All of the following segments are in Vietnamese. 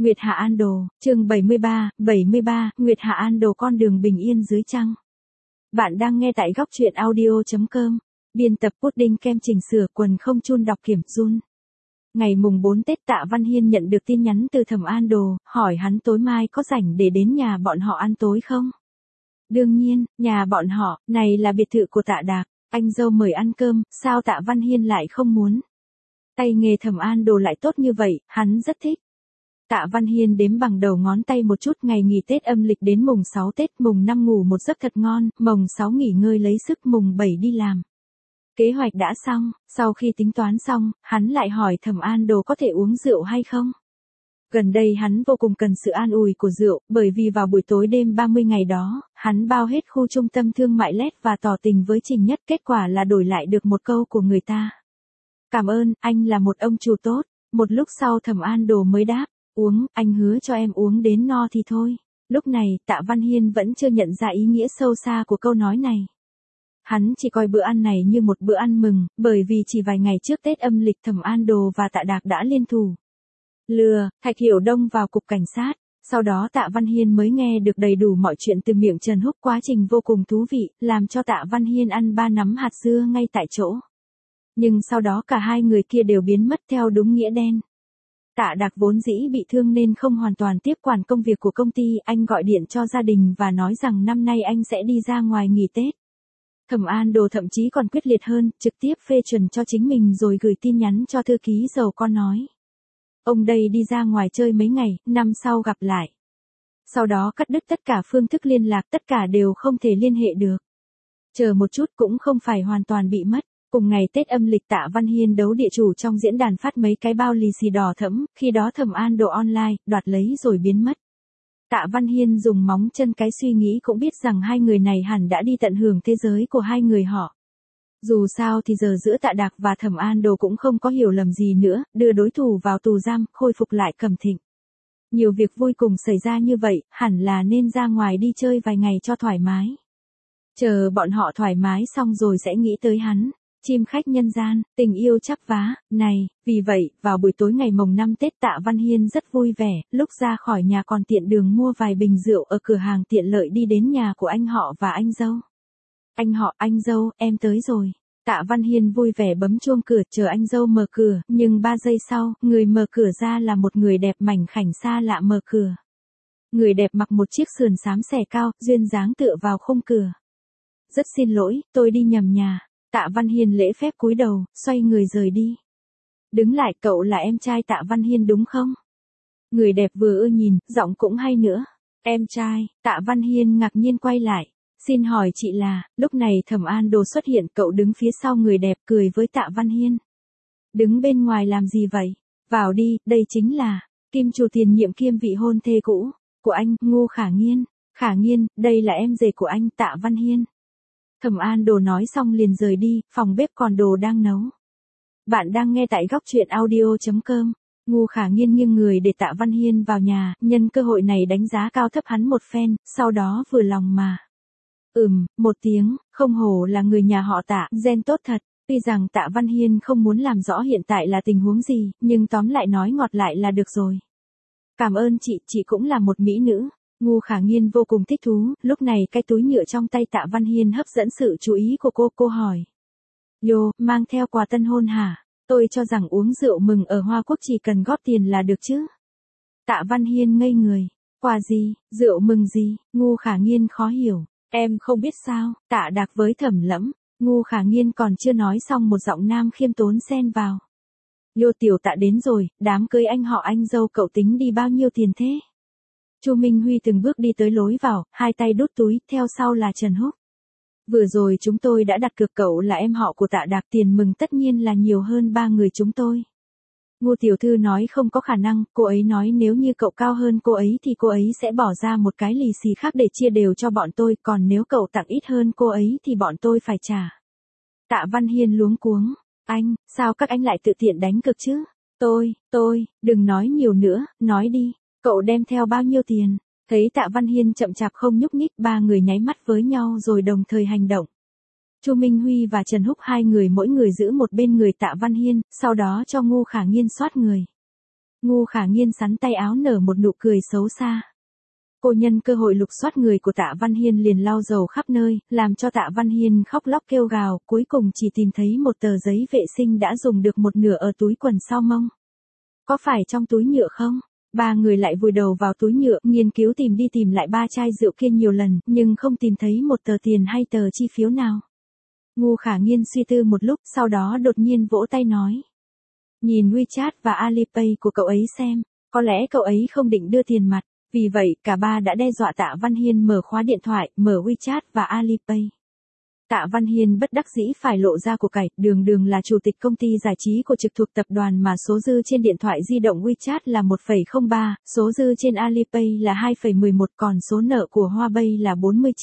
Nguyệt Hạ An Đồ, chương 73, Nguyệt Hạ An Đồ con đường bình yên dưới trăng. Bạn đang nghe tại góc truyện audio.com. Biên tập Pudding kem chỉnh sửa quần không chun đọc kiểm run. Ngày mùng 4 Tết Tạ Văn Hiên nhận được tin nhắn từ Thẩm An Đồ, hỏi hắn tối mai có rảnh để đến nhà bọn họ ăn tối không? Đương nhiên, nhà bọn họ, này là biệt thự của Tạ Đạc, anh dâu mời ăn cơm, sao Tạ Văn Hiên lại không muốn? Tay nghề Thẩm An Đồ lại tốt như vậy, hắn rất thích. Tạ Văn Hiên đếm bằng đầu ngón tay một chút ngày nghỉ Tết âm lịch đến mùng 6 Tết, mùng 5 ngủ một giấc thật ngon, mùng 6 nghỉ ngơi lấy sức, mùng 7 đi làm. Kế hoạch đã xong, sau khi tính toán xong, hắn lại hỏi Thẩm An Đồ có thể uống rượu hay không. Gần đây hắn vô cùng cần sự an ủi của rượu, bởi vì vào buổi tối đêm 30 ngày đó, hắn bao hết khu trung tâm thương mại LED và tỏ tình với Trình Nhất, kết quả là đổi lại được một câu của người ta. Cảm ơn, anh là một ông chủ tốt. Một lúc sau Thẩm An Đồ mới đáp. Uống, anh hứa cho em uống đến no thì thôi. Lúc này, Tạ Văn Hiên vẫn chưa nhận ra ý nghĩa sâu xa của câu nói này. Hắn chỉ coi bữa ăn này như một bữa ăn mừng, bởi vì chỉ vài ngày trước Tết âm lịch Thẩm An Đồ và Tạ Đạc đã liên thủ lừa Thạch Hiểu Đông vào cục cảnh sát. Sau đó Tạ Văn Hiên mới nghe được đầy đủ mọi chuyện từ miệng Trần Húc, quá trình vô cùng thú vị, làm cho Tạ Văn Hiên ăn 3 nắm hạt dưa ngay tại chỗ. Nhưng sau đó cả hai người kia đều biến mất theo đúng nghĩa đen. Tạ Đạc vốn dĩ bị thương nên không hoàn toàn tiếp quản công việc của công ty, anh gọi điện cho gia đình và nói rằng năm nay anh sẽ đi ra ngoài nghỉ Tết. Thẩm An Đồ thậm chí còn quyết liệt hơn, trực tiếp phê chuẩn cho chính mình rồi gửi tin nhắn cho thư ký giàu con nói. Ông đây đi ra ngoài chơi mấy ngày, năm sau gặp lại. Sau đó cắt đứt tất cả phương thức liên lạc, tất cả đều không thể liên hệ được. Chờ một chút cũng không phải hoàn toàn bị mất. Cùng ngày Tết âm lịch Tạ Văn Hiên đấu địa chủ trong diễn đàn phát mấy cái bao lì xì đỏ thẫm, khi đó Thẩm An Đồ online, đoạt lấy rồi biến mất. Tạ Văn Hiên dùng móng chân cái suy nghĩ cũng biết rằng hai người này hẳn đã đi tận hưởng thế giới của hai người họ. Dù sao thì giờ giữa Tạ Đạc và Thẩm An Đồ cũng không có hiểu lầm gì nữa, đưa đối thủ vào tù giam, khôi phục lại Cẩm Thịnh. Nhiều việc vui cùng xảy ra như vậy, hẳn là nên ra ngoài đi chơi vài ngày cho thoải mái. Chờ bọn họ thoải mái xong rồi sẽ nghĩ tới hắn. Chim khách nhân gian, tình yêu chắp vá, này, vì vậy, vào buổi tối ngày mồng 5 Tết Tạ Văn Hiên rất vui vẻ, lúc ra khỏi nhà còn tiện đường mua vài bình rượu ở cửa hàng tiện lợi đi đến nhà của anh họ và anh dâu. Anh họ, anh dâu, em tới rồi. Tạ Văn Hiên vui vẻ bấm chuông cửa chờ anh dâu mở cửa, nhưng 3 giây sau, người mở cửa ra là một người đẹp mảnh khảnh xa lạ mở cửa. Người đẹp mặc một chiếc sườn xám xẻ cao, duyên dáng tựa vào khung cửa. Rất xin lỗi, tôi đi nhầm nhà. Tạ Văn Hiên lễ phép cúi đầu, xoay người rời đi. Đứng lại, cậu là em trai Tạ Văn Hiên đúng không? Người đẹp vừa ưa nhìn, giọng cũng hay nữa. Em trai, Tạ Văn Hiên ngạc nhiên quay lại. Xin hỏi chị là, lúc này Thẩm An Đồ xuất hiện, cậu đứng phía sau người đẹp cười với Tạ Văn Hiên. Đứng bên ngoài làm gì vậy? Vào đi, đây chính là, Kim chủ tiền nhiệm kiêm vị hôn thê cũ, của anh, Ngô Khả Nghiên. Khả Nghiên, đây là em rể của anh Tạ Văn Hiên. Thẩm An Đồ nói xong liền rời đi, phòng bếp còn đồ đang nấu. Bạn đang nghe tại góc truyện audio.com. Ngô Khả Nghiên nghiêng người để Tạ Văn Hiên vào nhà, nhân cơ hội này đánh giá cao thấp hắn một phen, sau đó vừa lòng mà. Một tiếng, không hổ là người nhà họ Tạ, gen tốt thật. Tuy rằng Tạ Văn Hiên không muốn làm rõ hiện tại là tình huống gì, nhưng tóm lại nói ngọt lại là được rồi. Cảm ơn chị cũng là một mỹ nữ. Ngô Khả Nghiên vô cùng thích thú, lúc này cái túi nhựa trong tay Tạ Văn Hiên hấp dẫn sự chú ý của cô hỏi. Yo, mang theo quà tân hôn hả? Tôi cho rằng uống rượu mừng ở Hoa Quốc chỉ cần góp tiền là được chứ. Tạ Văn Hiên ngây người. Quà gì, rượu mừng gì? Ngô Khả Nghiên khó hiểu. Em không biết sao? Tạ Đạc với Thẩm Lẫm. Ngô Khả Nghiên còn chưa nói xong một giọng nam khiêm tốn xen vào. Yo, tiểu Tạ đến rồi, đám cưới anh họ anh dâu cậu tính đi bao nhiêu tiền thế? Chu Minh Huy từng bước đi tới lối vào, hai tay đút túi, theo sau là Trần Húc. Vừa rồi chúng tôi đã đặt cược, cậu là em họ của Tạ Đạc, tiền mừng tất nhiên là nhiều hơn 3 người chúng tôi. Ngô tiểu thư nói không có khả năng, cô ấy nói nếu như cậu cao hơn cô ấy thì cô ấy sẽ bỏ ra một cái lì xì khác để chia đều cho bọn tôi, còn nếu cậu tặng ít hơn cô ấy thì bọn tôi phải trả. Tạ Văn Hiên luống cuống. Anh, sao các anh lại tự tiện đánh cược chứ? Tôi, đừng nói nhiều nữa, nói đi. Cậu đem theo bao nhiêu tiền? Thấy Tạ Văn Hiên chậm chạp không nhúc nhích, 3 người nháy mắt với nhau rồi đồng thời hành động. Chu Minh Huy và Trần Húc hai người mỗi người giữ một bên người Tạ Văn Hiên, sau đó cho Ngô Khả Nghiên soát người. Ngu Khả Nghiên sắn tay áo nở một nụ cười xấu xa. Cô nhân cơ hội lục soát người của Tạ Văn Hiên liền lau dầu khắp nơi, làm cho Tạ Văn Hiên khóc lóc kêu gào, cuối cùng chỉ tìm thấy một tờ giấy vệ sinh đã dùng được một nửa ở túi quần sau mông. Có phải trong túi nhựa không? Ba người lại vùi đầu vào túi nhựa, nghiên cứu tìm đi tìm lại ba chai rượu kia nhiều lần, nhưng không tìm thấy một tờ tiền hay tờ chi phiếu nào. Ngu Khả Nghiên suy tư một lúc, sau đó đột nhiên vỗ tay nói. Nhìn WeChat và Alipay của cậu ấy xem, có lẽ cậu ấy không định đưa tiền mặt, vì vậy cả ba đã đe dọa Tạ Văn Hiên mở khóa điện thoại, mở WeChat và Alipay. Tạ Văn Hiên bất đắc dĩ phải lộ ra của cải, đường là chủ tịch công ty giải trí của trực thuộc tập đoàn mà số dư trên điện thoại di động WeChat là 1,03, số dư trên Alipay là 2,11, còn số nợ của Huawei là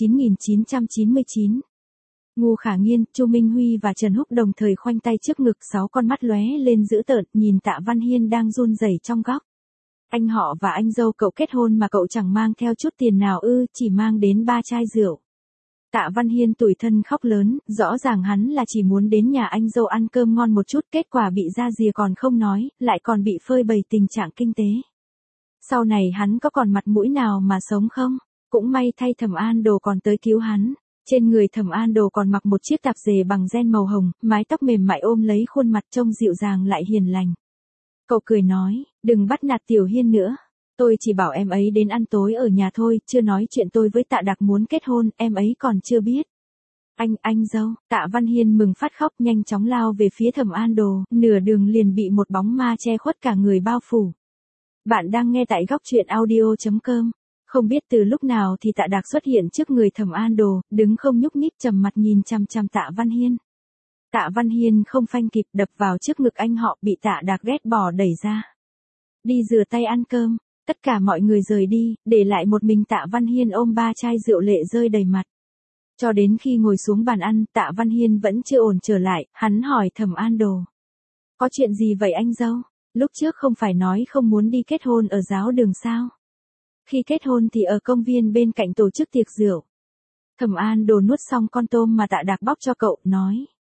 49.999. Ngu Khả Nghiên, Chu Minh Huy và Trần Húc đồng thời khoanh tay trước ngực, 6 con mắt lóe lên dữ tợn, nhìn Tạ Văn Hiên đang run rẩy trong góc. Anh họ và anh dâu cậu kết hôn mà cậu chẳng mang theo chút tiền nào ư, chỉ mang đến 3 chai rượu. Tạ Văn Hiên tủi thân khóc lớn, rõ ràng hắn là chỉ muốn đến nhà anh dâu ăn cơm ngon một chút, kết quả bị ra rìa còn không nói, lại còn bị phơi bày tình trạng kinh tế. Sau này hắn có còn mặt mũi nào mà sống không? Cũng may thay Thẩm An Đồ còn tới cứu hắn. Trên người Thẩm An Đồ còn mặc một chiếc tạp dề bằng ren màu hồng, mái tóc mềm mại ôm lấy khuôn mặt trông dịu dàng lại hiền lành. Cậu cười nói, đừng bắt nạt Tiểu Hiên nữa. Tôi chỉ bảo em ấy đến ăn tối ở nhà thôi, chưa nói chuyện tôi với Tạ Đạc muốn kết hôn, em ấy còn chưa biết. Anh dâu, Tạ Văn Hiên mừng phát khóc nhanh chóng lao về phía Thẩm An Đồ, nửa đường liền bị một bóng ma che khuất cả người bao phủ. Bạn đang nghe tại góc truyện audio.com. Không biết từ lúc nào thì Tạ Đạc xuất hiện trước người Thẩm An Đồ, đứng không nhúc nhích trầm mặt nhìn chằm chằm Tạ Văn Hiên. Tạ Văn Hiên không phanh kịp đập vào trước ngực anh họ, bị Tạ Đạc ghét bỏ đẩy ra. Đi rửa tay ăn cơm, tất cả mọi người rời đi, để lại một mình Tạ Văn Hiên ôm 3 chai rượu lệ rơi đầy mặt. Cho đến khi ngồi xuống bàn ăn, Tạ Văn Hiên vẫn chưa ổn trở lại, hắn hỏi Thẩm An Đồ. Có chuyện gì vậy anh dâu? Lúc trước không phải nói không muốn đi kết hôn ở giáo đường sao? Khi kết hôn thì ở công viên bên cạnh tổ chức tiệc rượu. Thẩm An Đồ nuốt xong con tôm mà Tạ Đạc bóc cho cậu, nói.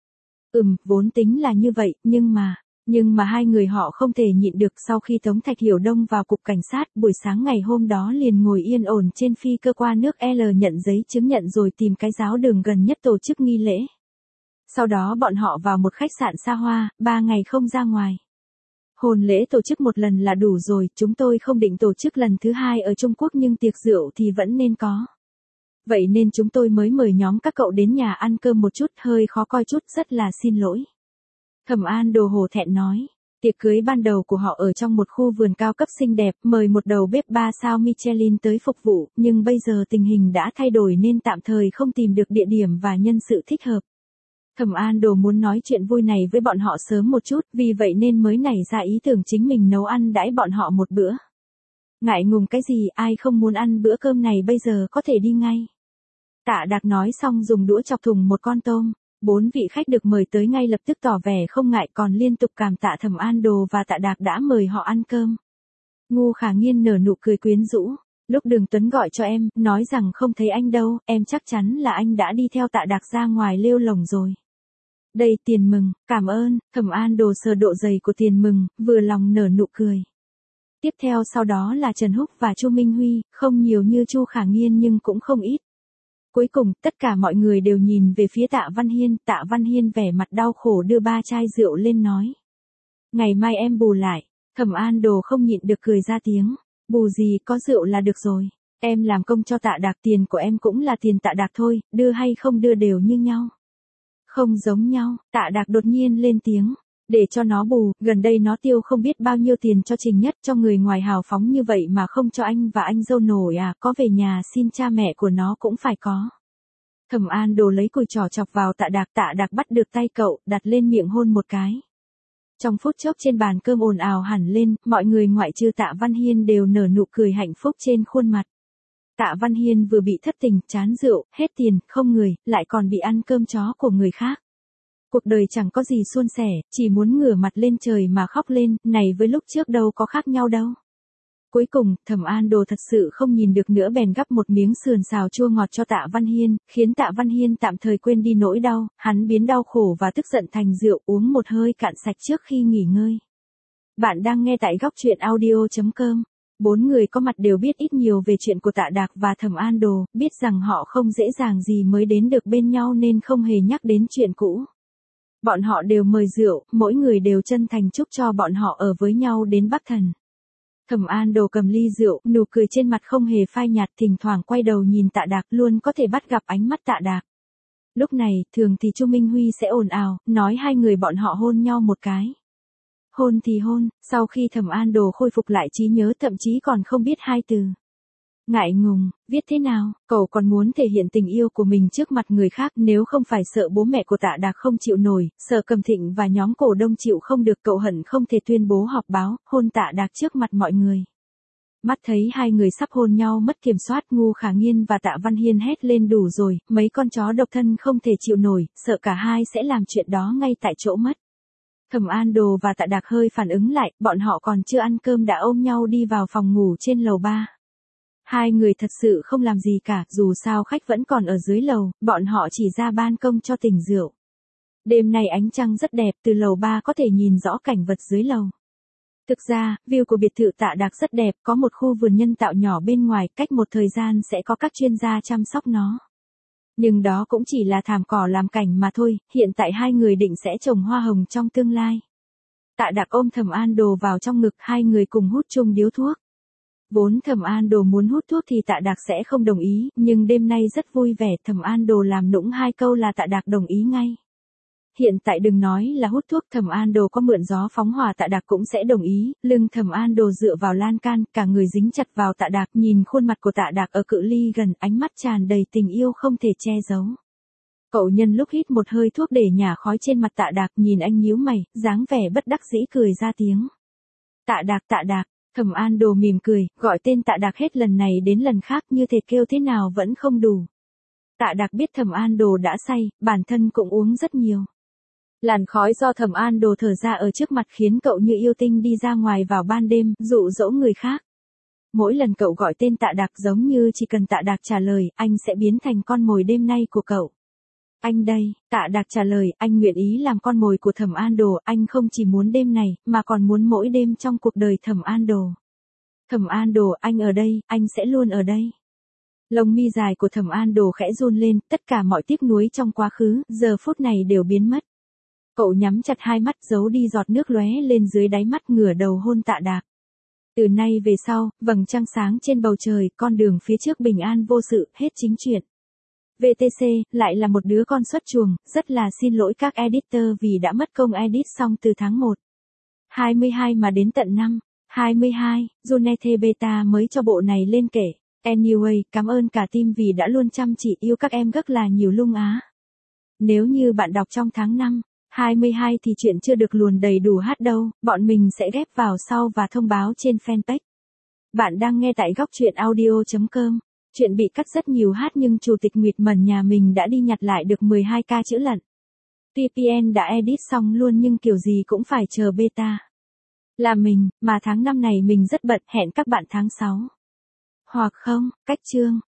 Vốn tính là như vậy, nhưng mà hai người họ không thể nhịn được. Sau khi Tống Thạch Hiểu Đông vào cục cảnh sát, buổi sáng ngày hôm đó liền ngồi yên ổn trên phi cơ qua nước L nhận giấy chứng nhận rồi tìm cái giáo đường gần nhất tổ chức nghi lễ. Sau đó bọn họ vào một khách sạn xa hoa, 3 ngày không ra ngoài. Hôn lễ tổ chức một lần là đủ rồi, chúng tôi không định tổ chức lần thứ 2 ở Trung Quốc nhưng tiệc rượu thì vẫn nên có. Vậy nên chúng tôi mới mời nhóm các cậu đến nhà ăn cơm một chút, hơi khó coi chút, rất là xin lỗi. Thẩm An Đồ hổ thẹn nói, tiệc cưới ban đầu của họ ở trong một khu vườn cao cấp xinh đẹp, mời một đầu bếp 3 sao Michelin tới phục vụ, nhưng bây giờ tình hình đã thay đổi nên tạm thời không tìm được địa điểm và nhân sự thích hợp. Thẩm An Đồ muốn nói chuyện vui này với bọn họ sớm một chút, vì vậy nên mới nảy ra ý tưởng chính mình nấu ăn đãi bọn họ một bữa. Ngại ngùng cái gì, ai không muốn ăn bữa cơm này bây giờ có thể đi ngay. Tạ Đạc nói xong dùng đũa chọc thùng một con tôm. 4 vị khách được mời tới ngay lập tức tỏ vẻ không ngại, còn liên tục cảm tạ Thẩm An Đồ và Tạ Đạc đã mời họ ăn cơm. Ngu Khả Nghiên nở nụ cười quyến rũ. Lúc Đường Tuấn gọi cho em, nói rằng không thấy anh đâu, em chắc chắn là anh đã đi theo Tạ Đạc ra ngoài lêu lổng rồi. Đây tiền mừng, cảm ơn. Thẩm An Đồ sờ độ dày của tiền mừng, vừa lòng nở nụ cười. Tiếp theo sau đó là Trần Húc và Chu Minh Huy, không nhiều như Chu Khả Nghiên nhưng cũng không ít. Cuối cùng, tất cả mọi người đều nhìn về phía Tạ Văn Hiên vẻ mặt đau khổ đưa 3 chai rượu lên nói. Ngày mai em bù lại. Thẩm An Đồ không nhịn được cười ra tiếng. Bù gì, có rượu là được rồi. Em làm công cho Tạ Đạc, tiền của em cũng là tiền Tạ Đạc thôi, đưa hay không đưa đều như nhau. Không giống nhau, Tạ Đạc đột nhiên lên tiếng. Để cho nó bù, gần đây nó tiêu không biết bao nhiêu tiền cho Trình Nhất, cho người ngoài hào phóng như vậy mà không cho anh và anh dâu nổi à, có về nhà xin cha mẹ của nó cũng phải có. Thẩm An Đồ lấy cùi trỏ chọc vào Tạ Đạc bắt được tay cậu, đặt lên miệng hôn một cái. Trong phút chốc trên bàn cơm ồn ào hẳn lên, mọi người ngoại trừ Tạ Văn Hiên đều nở nụ cười hạnh phúc trên khuôn mặt. Tạ Văn Hiên vừa bị thất tình, chán rượu, hết tiền, không người, lại còn bị ăn cơm chó của người khác. Cuộc đời chẳng có gì suôn sẻ, chỉ muốn ngửa mặt lên trời mà khóc lên, này với lúc trước đâu có khác nhau đâu. Cuối cùng, Thẩm An Đồ thật sự không nhìn được nữa bèn gắp một miếng sườn xào chua ngọt cho Tạ Văn Hiên, khiến Tạ Văn Hiên tạm thời quên đi nỗi đau, hắn biến đau khổ và tức giận thành rượu, uống một hơi cạn sạch trước khi nghỉ ngơi. Bạn đang nghe tại góc truyện audio.com. Bốn người có mặt đều biết ít nhiều về chuyện của Tạ Đạc và Thẩm An Đồ, biết rằng họ không dễ dàng gì mới đến được bên nhau nên không hề nhắc đến chuyện cũ. Bọn họ đều mời rượu, mỗi người đều chân thành chúc cho bọn họ ở với nhau đến Bắc Thần. Thẩm An Đồ cầm ly rượu, nụ cười trên mặt không hề phai nhạt, thỉnh thoảng quay đầu nhìn Tạ Đạc, luôn có thể bắt gặp ánh mắt Tạ Đạc. Lúc này, thường thì Chu Minh Huy sẽ ồn ào, nói hai người bọn họ hôn nhau một cái. Hôn thì hôn, sau khi Thẩm An Đồ khôi phục lại trí nhớ thậm chí còn không biết hai từ. Ngại ngùng, viết thế nào, cậu còn muốn thể hiện tình yêu của mình trước mặt người khác, nếu không phải sợ bố mẹ của Tạ Đạc không chịu nổi, sợ Cầm Thịnh và nhóm cổ đông chịu không được, cậu hận không thể tuyên bố họp báo, hôn Tạ Đạc trước mặt mọi người. Mắt thấy hai người sắp hôn nhau mất kiểm soát, Ngu Khả Nghiên và Tạ Văn Hiên hét lên đủ rồi, mấy con chó độc thân không thể chịu nổi, sợ cả hai sẽ làm chuyện đó ngay tại chỗ mất. Thẩm An Đồ và Tạ Đạc hơi phản ứng lại, bọn họ còn chưa ăn cơm đã ôm nhau đi vào phòng ngủ trên lầu 3. Hai người thật sự không làm gì cả, dù sao khách vẫn còn ở dưới lầu, bọn họ chỉ ra ban công cho tỉnh rượu. Đêm nay ánh trăng rất đẹp, từ lầu 3 có thể nhìn rõ cảnh vật dưới lầu. Thực ra, view của biệt thự Tạ Đạc rất đẹp, có một khu vườn nhân tạo nhỏ bên ngoài, cách một thời gian sẽ có các chuyên gia chăm sóc nó. Nhưng đó cũng chỉ là thảm cỏ làm cảnh mà thôi, hiện tại hai người định sẽ trồng hoa hồng trong tương lai. Tạ Đạc ôm Thẩm An Đồ vào trong ngực, hai người cùng hút chung điếu thuốc. Vốn Thẩm An Đồ muốn hút thuốc thì Tạ Đạc sẽ không đồng ý, nhưng đêm nay rất vui vẻ, Thẩm An Đồ làm nũng hai câu là Tạ Đạc đồng ý ngay. Hiện tại đừng nói là hút thuốc, Thẩm An Đồ có mượn gió phóng hỏa Tạ Đạc cũng sẽ đồng ý, lưng Thẩm An Đồ dựa vào lan can, cả người dính chặt vào Tạ Đạc, nhìn khuôn mặt của Tạ Đạc ở cự ly gần, ánh mắt tràn đầy tình yêu không thể che giấu. Cậu nhân lúc hít một hơi thuốc để nhả khói trên mặt Tạ Đạc, nhìn anh nhíu mày, dáng vẻ bất đắc dĩ cười ra tiếng. Tạ Đạc, Thẩm An Đồ mỉm cười, gọi tên Tạ Đạc hết lần này đến lần khác, như thể kêu thế nào vẫn không đủ. Tạ Đạc biết Thẩm An Đồ đã say, bản thân cũng uống rất nhiều. Làn khói do Thẩm An Đồ thở ra ở trước mặt khiến cậu như yêu tinh đi ra ngoài vào ban đêm, dụ dỗ người khác. Mỗi lần cậu gọi tên Tạ Đạc giống như chỉ cần Tạ Đạc trả lời, anh sẽ biến thành con mồi đêm nay của cậu. Anh đây, Tạ Đạc trả lời, anh nguyện ý làm con mồi của Thẩm An Đồ, anh không chỉ muốn đêm này, mà còn muốn mỗi đêm trong cuộc đời Thẩm An Đồ. Thẩm An Đồ, anh ở đây, anh sẽ luôn ở đây. Lông mi dài của Thẩm An Đồ khẽ run lên, tất cả mọi tiếc nuối trong quá khứ, giờ phút này đều biến mất. Cậu nhắm chặt hai mắt, giấu đi giọt nước lóe lên dưới đáy mắt, ngửa đầu hôn Tạ Đạc. Từ nay về sau, vầng trăng sáng trên bầu trời, con đường phía trước bình an vô sự, hết chính chuyện. VTC, lại là một đứa con xuất chuồng, rất là xin lỗi các editor vì đã mất công edit xong từ tháng 1. 22 mà đến tận năm 22, Junethe Beta mới cho bộ này lên kể. Anyway, cảm ơn cả team vì đã luôn chăm chỉ, yêu các em rất là nhiều lung á. Nếu như bạn đọc trong tháng 5, 22 thì chuyện chưa được luồn đầy đủ hát đâu, bọn mình sẽ ghép vào sau và thông báo trên fanpage. Bạn đang nghe tại góc truyện audio.com. Chuyện bị cắt rất nhiều hát nhưng Chủ tịch Nguyệt Mẩn nhà mình đã đi nhặt lại được 12k chữ lận. VPN đã edit xong luôn nhưng kiểu gì cũng phải chờ beta. Là mình, mà tháng 5 này mình rất bận, hẹn các bạn tháng 6. Hoặc không, cách chương.